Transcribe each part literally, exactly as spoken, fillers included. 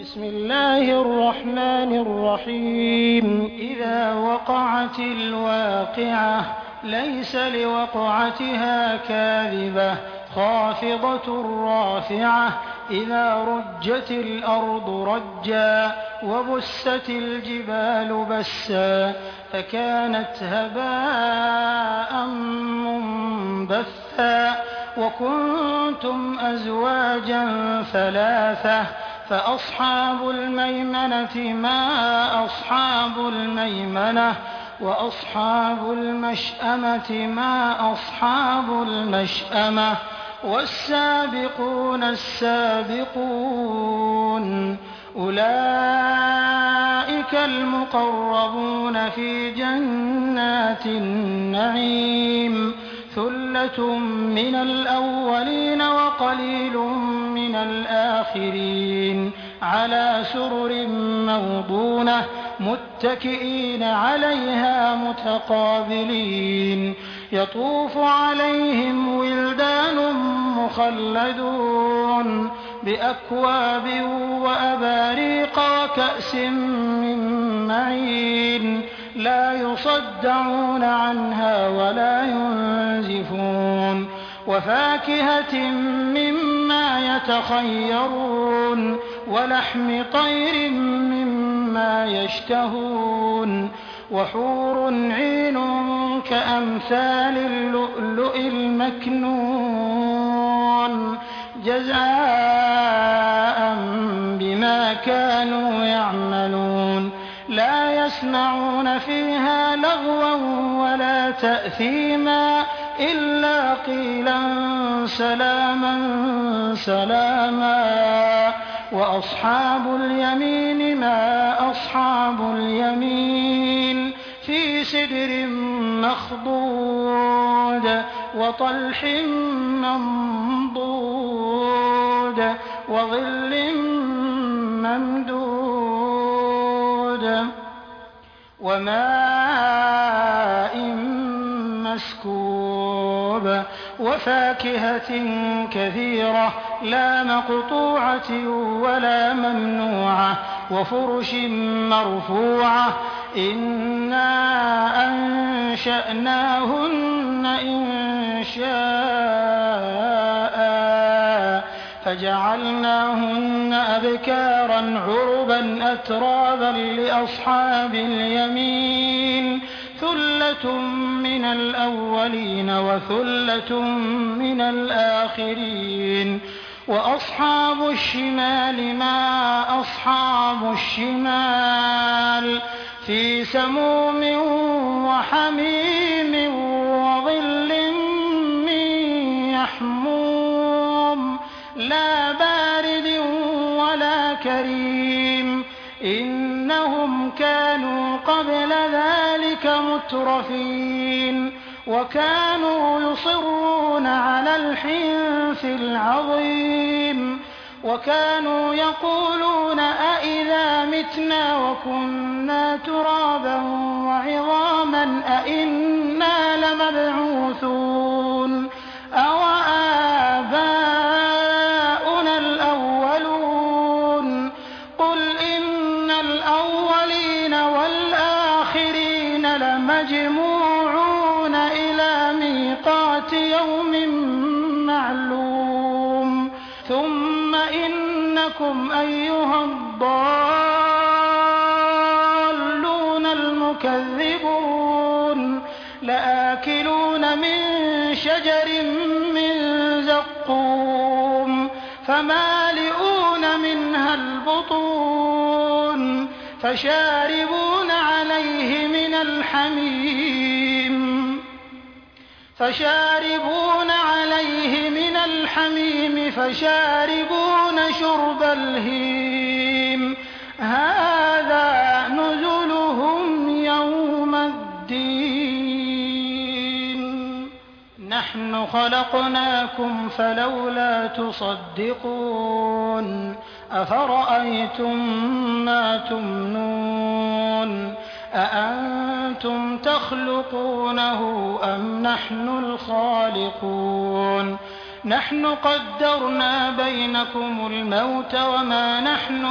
بسم الله الرحمن الرحيم إذا وقعت الواقعة ليس لوقعتها كاذبة خافضة رافعة إذا رجت الأرض رجا وبست الجبال بسا فكانت هباء منبثا وكنتم أزواجا ثلاثة فأصحاب الميمنة ما أصحاب الميمنة وأصحاب المشأمة ما أصحاب المشأمة والسابقون السابقون أولئك المقربون في جنات النعيم ثلة من الأولين وقليل من الآخرين على سرر موضونة متكئين عليها متقابلين يطوف عليهم ولدان مخلدون بأكواب وأباريق وكأس من معين لا يصدعون عنها ولا ينزفون وفاكهة مما يتخيرون ولحم طير مما يشتهون وحور عين كأمثال اللؤلؤ المكنون جزاء بما كانوا يعملون لا يسمعون فيها لغوا ولا تأثيما إلا قيلا سلاما سلاما وأصحاب اليمين ما أصحاب اليمين في سدر مخضود وطلح منضود وظل ممدود وماء مسكوب وفاكهة كثيرة لا مقطوعة ولا ممنوعة وفرش مرفوعة إنا أنشأناهن إنشاء فجعلناهن أبكارا عربا أترابا لأصحاب اليمين ثلة من الأولين وثلة من الآخرين وأصحاب الشمال ما أصحاب الشمال في سموم وحميم وظل من يحموم لا بارد ولا كريم إنهم كانوا قبل ذلك مترفين وكانوا يصرون على الحنث العظيم وكانوا يقولون أئذا متنا وكنا ترابا وعظاما أئنا لمبعوثون أوآباؤنا الأولون قل إن الأولين والآخرين لمجموعون إلى ميقات يوم معلوم ثم إنكم أيها الضالون المكذبون لآكلون من شجر من زقوم فمالئون منها البطون فشاربون عليه من الحميم فشاربون عليه من الحميم فشاربون شرب الهيم هذا نزلهم يوم الدين نحن خلقناكم فلولا تصدقون أفرأيتم ما تمنون أأنتم تخلقونه أم نحن الخالقون نحن قدرنا بينكم الموت وما نحن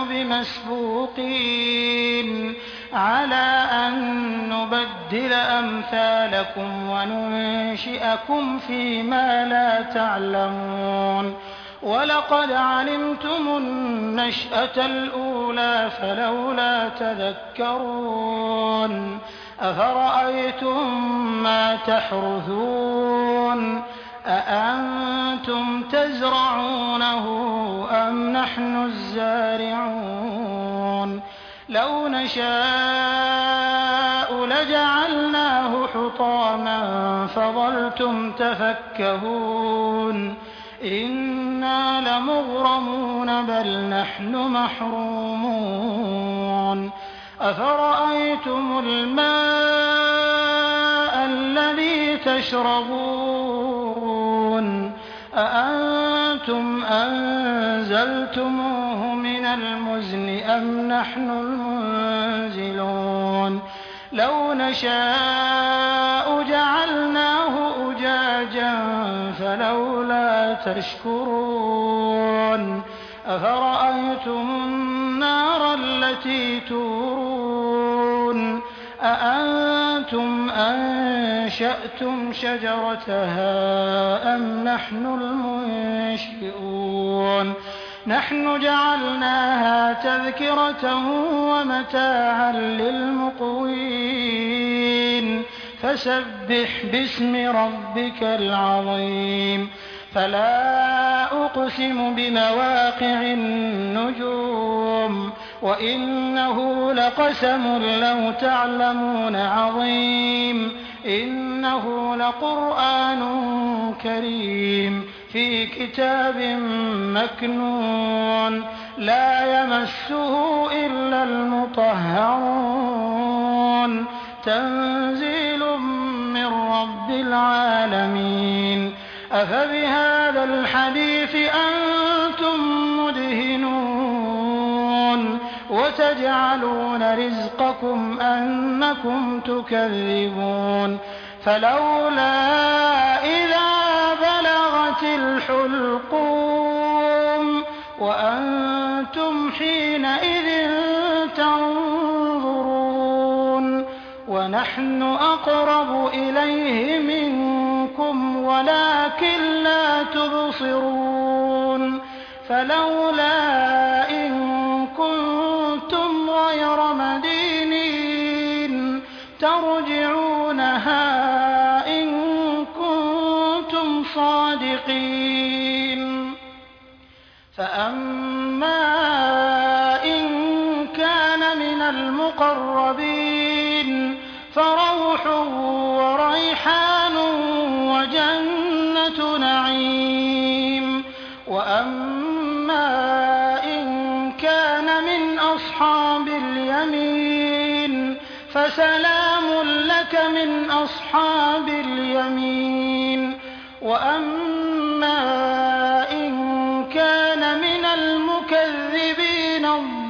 بمسبوقين على أن نبدل أمثالكم وننشئكم فيما لا تعلمون ولقد علمتم النشأة الأولى فلولا تذكرون أفرأيتم ما تحرثون أأنتم تزرعونه أم نحن الزارعون لو نشاء لجعلناه حطاما فظلتم تفكهون إنا لمغرمون بل نحن محرومون أفرأيتم الماء الذي تشربون أأنتم أنزلتموه من المزن أم نحن المنزلون لو نشاء جعلناه أجاجا فلولا تشكرون أفرأيتم النار التي تورون أأنتم أنشأتم شجرتها أم نحن المنشئون نحن جعلناها تذكرة ومتاعا للمقوين فسبح باسم ربك العظيم فلا أقسم بمواقع النجوم وإنه لقسم لو تعلمون عظيم إنه لقرآن كريم في كتاب مكنون لا يمسه إلا المطهرون تنزيل من رب العالمين أفبهذا الحديث أنتم مدهنون وتجعلون رزقكم أنكم تكذبون فلولا إذا بلغت الحلقوم وأنتم حينئذ تنظرون ونحن أقرب إليه منكم ولكن لا تبصرون فلولا إن كنتم غير مدينين ترجعونها إن كنتم صادقين فأما إن كان من المقربين فروح وريحان وجنة نعيم وأما إن كان من أصحاب اليمين فسلام لك من أصحاب اليمين وأما إن كان من المكذبين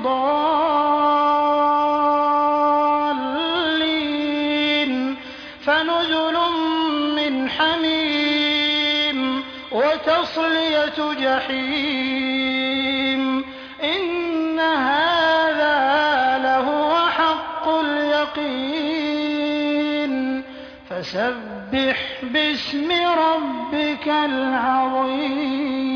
الضالين فنزل من حميم وتصلية جحيم إن هذا لهو حق اليقين فسبح باسم ربك العظيم